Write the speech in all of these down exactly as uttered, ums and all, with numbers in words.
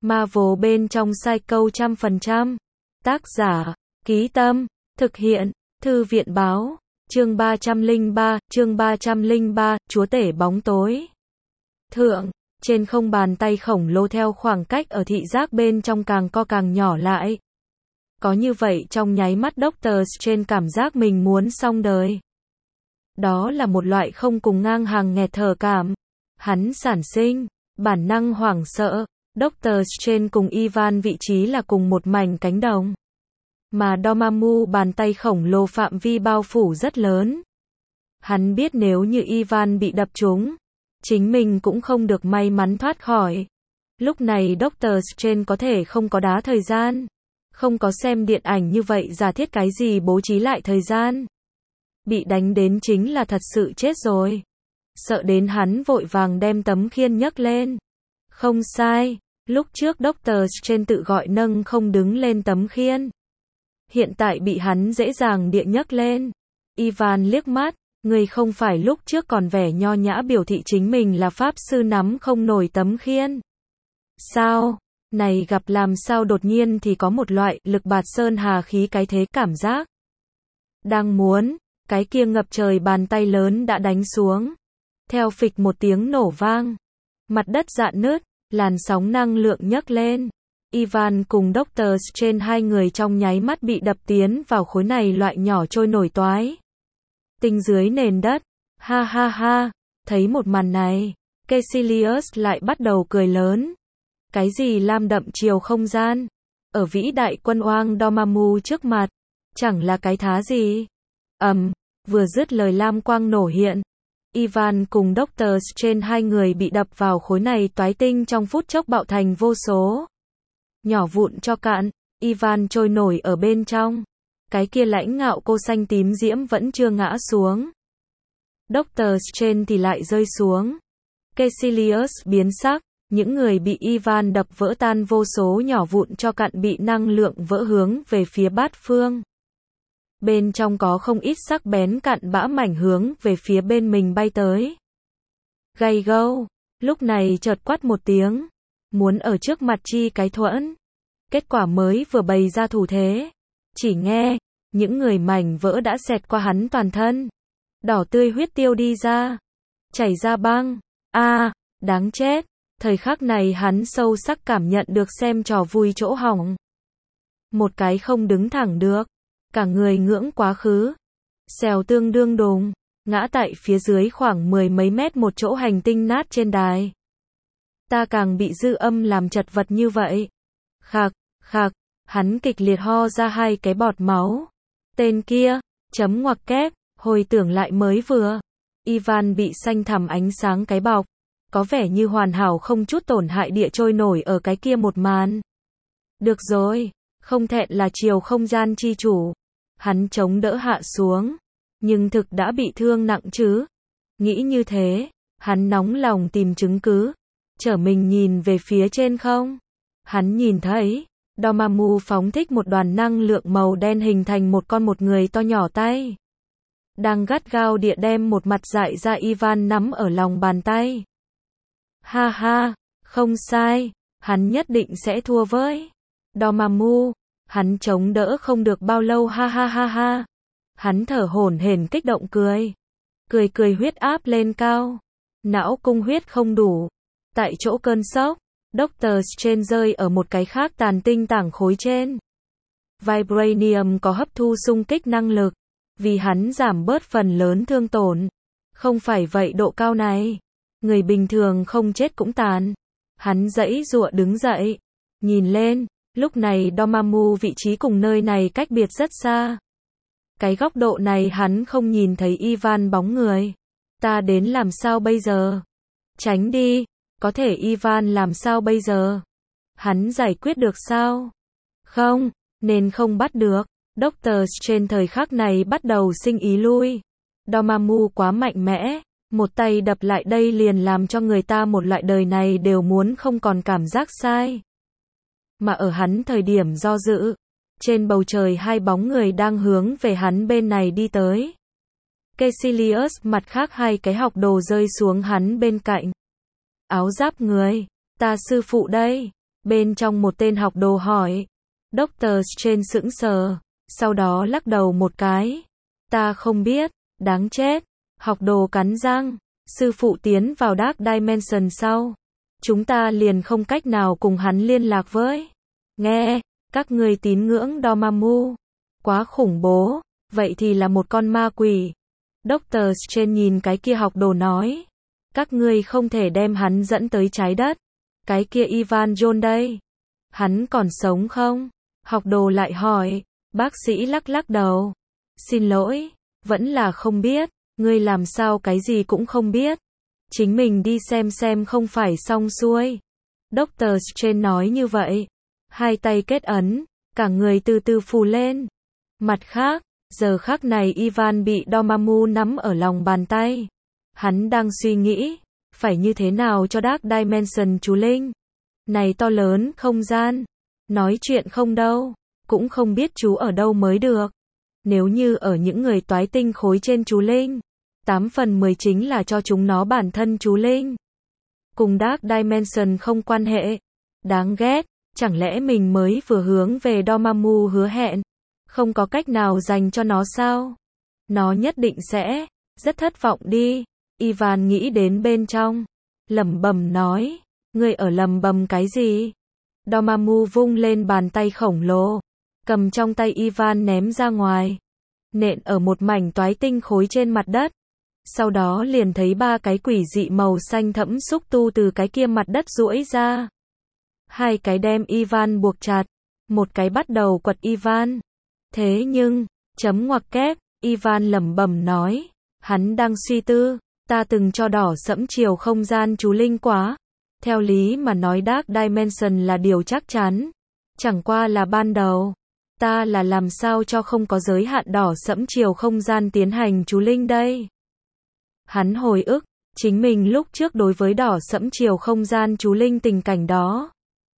Marvel bên trong Psycho trăm phần trăm. Tác giả, Ký Tâm, thực hiện, Thư viện Báo, chương ba trăm lẻ ba, chương ba trăm lẻ ba, Chúa tể bóng tối. Thượng, trên không bàn tay khổng lồ theo khoảng cách ở thị giác bên trong càng co càng nhỏ lại. Có như vậy trong nháy mắt Doctor Strange cảm giác mình muốn xong đời. Đó là một loại không cùng ngang hàng nghẹt thở cảm. Hắn sản sinh, bản năng hoảng sợ. Doctor Strange cùng Ivan vị trí là cùng một mảnh cánh đồng. Mà Dormammu bàn tay khổng lồ phạm vi bao phủ rất lớn. Hắn biết nếu như Ivan bị đập trúng, chính mình cũng không được may mắn thoát khỏi. Lúc này Doctor Strange có thể không có đá thời gian. Không có xem điện ảnh như vậy giả thiết cái gì bố trí lại thời gian. Bị đánh đến chính là thật sự chết rồi. Sợ đến hắn vội vàng đem tấm khiên nhấc lên. Không sai, lúc trước Doctor Strange tự gọi nâng không đứng lên tấm khiên. Hiện tại bị hắn dễ dàng địa nhấc lên. Ivan liếc mắt, người không phải lúc trước còn vẻ nho nhã biểu thị chính mình là pháp sư nắm không nổi tấm khiên. Sao? Này gặp làm sao đột nhiên thì có một loại lực bạt sơn hà khí cái thế cảm giác. Đang muốn, cái kia ngập trời bàn tay lớn đã đánh xuống. Theo phịch một tiếng nổ vang. Mặt đất rạn nứt, làn sóng năng lượng nhấc lên. Ivan cùng Doctor Strange hai người trong nháy mắt bị đập tiến vào khối này loại nhỏ trôi nổi toái. Tinh dưới nền đất. Ha ha ha, thấy một màn này, Caecilius lại bắt đầu cười lớn. Cái gì lam đậm chiều không gian? Ở vĩ đại quân oang Dormammu trước mặt, chẳng là cái thá gì? Ầm, vừa dứt lời lam quang nổ hiện. Ivan cùng Doctor Strange hai người bị đập vào khối này toái tinh trong phút chốc bạo thành vô số. Nhỏ vụn cho cạn, Ivan trôi nổi ở bên trong. Cái kia lãnh ngạo cô xanh tím diễm vẫn chưa ngã xuống. Doctor Strange thì lại rơi xuống. Caecilius biến sắc, những người bị Ivan đập vỡ tan vô số nhỏ vụn cho cạn bị năng lượng vỡ hướng về phía bát phương. Bên trong có không ít sắc bén cạn bã mảnh hướng về phía bên mình bay tới. Gay gâu, lúc này chợt quát một tiếng, muốn ở trước mặt chi cái thuẫn. Kết quả mới vừa bày ra thủ thế, chỉ nghe, những người mảnh vỡ đã xẹt qua hắn toàn thân. Đỏ tươi huyết tiêu đi ra, chảy ra băng, a à, đáng chết. Thời khắc này hắn sâu sắc cảm nhận được xem trò vui chỗ hỏng. Một cái không đứng thẳng được, cả người ngưỡng quá khứ. Xèo tương đương đùng, ngã tại phía dưới khoảng mười mấy mét một chỗ hành tinh nát trên đài. Ta càng bị dư âm làm chật vật như vậy. Khạc, khạc, hắn kịch liệt ho ra hai cái bọt máu. Tên kia, chấm ngoặc kép, hồi tưởng lại mới vừa. Ivan bị xanh thẳm ánh sáng cái bọc. Có vẻ như hoàn hảo không chút tổn hại địa trôi nổi ở cái kia một màn. Được rồi, không thẹn là chiều không gian chi chủ. Hắn chống đỡ hạ xuống, nhưng thực đã bị thương nặng chứ. Nghĩ như thế, hắn nóng lòng tìm chứng cứ. Trở mình nhìn về phía trên không. Hắn nhìn thấy, Dormammu phóng thích một đoàn năng lượng màu đen hình thành một con một người to nhỏ tay. Đang gắt gao địa đem một mặt dại ra Ivan nắm ở lòng bàn tay. Ha ha, không sai, hắn nhất định sẽ thua với Dormammu, hắn chống đỡ không được bao lâu ha ha ha ha. Hắn thở hổn hển kích động cười. Cười cười huyết áp lên cao. Não cung huyết không đủ. Tại chỗ cơn sốc, Doctor Strange rơi ở một cái khác tàn tinh tảng khối trên. Vibranium có hấp thu xung kích năng lực, vì hắn giảm bớt phần lớn thương tổn. Không phải vậy độ cao này, người bình thường không chết cũng tàn. Hắn giãy giụa đứng dậy, nhìn lên, lúc này Dormammu vị trí cùng nơi này cách biệt rất xa. Cái góc độ này hắn không nhìn thấy Ivan bóng người. Ta đến làm sao bây giờ? Tránh đi, có thể Ivan làm sao bây giờ? Hắn giải quyết được sao? Không, nên không bắt được. Doctor Strange thời khắc này bắt đầu sinh ý lui. Dormammu quá mạnh mẽ. Một tay đập lại đây liền làm cho người ta một loại đời này đều muốn không còn cảm giác sai. Mà ở hắn thời điểm do dự, trên bầu trời hai bóng người đang hướng về hắn bên này đi tới. Caecilius mặt khác hai cái học đồ rơi xuống hắn bên cạnh. Áo giáp người, ta sư phụ đây. Bên trong một tên học đồ hỏi. Doctor Strange sững sờ, sau đó lắc đầu một cái. Ta không biết, đáng chết. Học đồ cắn răng, sư phụ tiến vào Dark Dimension sau. Chúng ta liền không cách nào cùng hắn liên lạc với. Nghe, các ngươi tín ngưỡng Dormammu. Quá khủng bố, vậy thì là một con ma quỷ. Doctor Strange nhìn cái kia học đồ nói. Các ngươi không thể đem hắn dẫn tới trái đất. Cái kia Ivan John đây. Hắn còn sống không? Học đồ lại hỏi. Bác sĩ lắc lắc đầu. Xin lỗi, vẫn là không biết. Ngươi làm sao cái gì cũng không biết. Chính mình đi xem xem không phải xong xuôi. Doctor Strange nói như vậy. Hai tay kết ấn, cả người từ từ phù lên. Mặt khác, giờ khắc này Ivan bị Dormammu nắm ở lòng bàn tay. Hắn đang suy nghĩ, phải như thế nào cho Dark Dimension chú linh. Này to lớn không gian, nói chuyện không đâu, cũng không biết chú ở đâu mới được. Nếu như ở những người toái tinh khối trên chú linh, tám phần mười chính là cho chúng nó bản thân chú linh. Cùng Dark Dimension không quan hệ. Đáng ghét, chẳng lẽ mình mới vừa hướng về Dormammu hứa hẹn, không có cách nào dành cho nó sao? Nó nhất định sẽ rất thất vọng đi. Ivan nghĩ đến bên trong, lẩm bẩm nói, ngươi ở lẩm bẩm cái gì? Dormammu vung lên bàn tay khổng lồ, cầm trong tay Ivan ném ra ngoài, nện ở một mảnh toái tinh khối trên mặt đất. Sau đó liền thấy ba cái quỷ dị màu xanh thẫm xúc tu từ cái kia mặt đất duỗi ra. Hai cái đem Ivan buộc chặt, một cái bắt đầu quật Ivan. Thế nhưng, chấm ngoặc kép, Ivan lẩm bẩm nói, hắn đang suy tư, ta từng cho đỏ sẫm chiều không gian chú linh quá. Theo lý mà nói Dark Dimension là điều chắc chắn, chẳng qua là ban đầu, ta là làm sao cho không có giới hạn đỏ sẫm chiều không gian tiến hành chú linh đây. Hắn hồi ức, chính mình lúc trước đối với đỏ sẫm chiều không gian chú linh tình cảnh đó.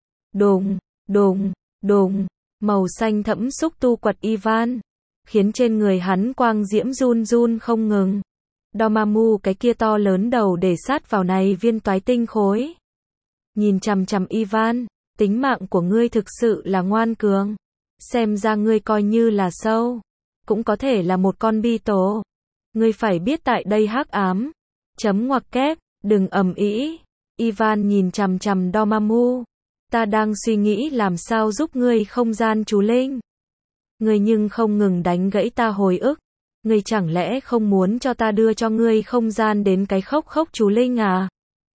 Đùng, đùng, đùng, màu xanh thẫm xúc tu quật Ivan, khiến trên người hắn quang diễm run run không ngừng. Dormammu cái kia to lớn đầu để sát vào này viên toái tinh khối. Nhìn chằm chằm Ivan, tính mạng của ngươi thực sự là ngoan cường. Xem ra ngươi coi như là sâu, cũng có thể là một con bi tổ. Ngươi phải biết tại đây hắc ám. Chấm ngoặc kép, đừng ầm ĩ. Ivan nhìn chằm chằm Dormammu. Ta đang suy nghĩ làm sao giúp ngươi không gian chú linh. Ngươi nhưng không ngừng đánh gãy ta hồi ức. Ngươi chẳng lẽ không muốn cho ta đưa cho ngươi không gian đến cái khốc khốc chú linh à?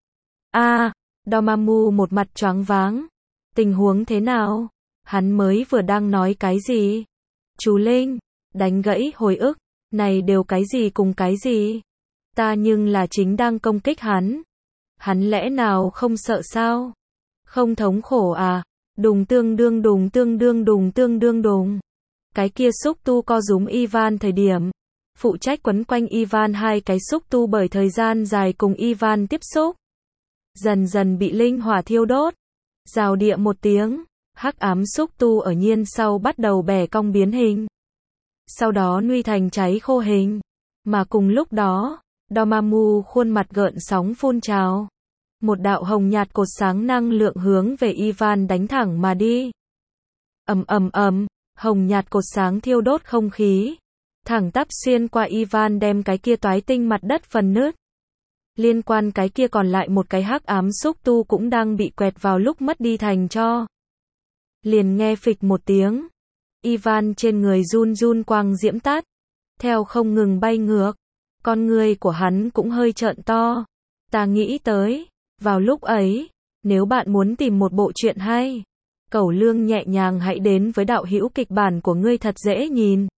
A, à, Dormammu một mặt choáng váng. Tình huống thế nào? Hắn mới vừa đang nói cái gì? Chú linh, đánh gãy hồi ức, này đều cái gì cùng cái gì? Ta nhưng là chính đang công kích hắn. Hắn lẽ nào không sợ sao? Không thống khổ à? Đùng tương đương đùng tương đương đùng tương đương đùng. Cái kia xúc tu co rúm Ivan thời điểm. Phụ trách quấn quanh Ivan hai cái xúc tu bởi thời gian dài cùng Ivan tiếp xúc. Dần dần bị linh hỏa thiêu đốt. Rào địa một tiếng, hắc ám xúc tu ở nhiên sau bắt đầu bẻ cong biến hình. Sau đó nuôi thành cháy khô hình. Mà cùng lúc đó, Dormammu khuôn mặt gợn sóng phun trào. Một đạo hồng nhạt cột sáng năng lượng hướng về Ivan đánh thẳng mà đi. Ầm ầm ầm, hồng nhạt cột sáng thiêu đốt không khí, thẳng tắp xuyên qua Ivan đem cái kia toái tinh mặt đất phần nứt. Liên quan cái kia còn lại một cái hắc ám xúc tu cũng đang bị quẹt vào lúc mất đi thành tro. Liền nghe phịch một tiếng, Ivan trên người run run quang diễm tắt, theo không ngừng bay ngược, con người của hắn cũng hơi trợn to. Ta nghĩ tới, vào lúc ấy, nếu bạn muốn tìm một bộ truyện hay, Cẩu Lương nhẹ nhàng hãy đến với đạo hữu kịch bản của ngươi thật dễ nhìn.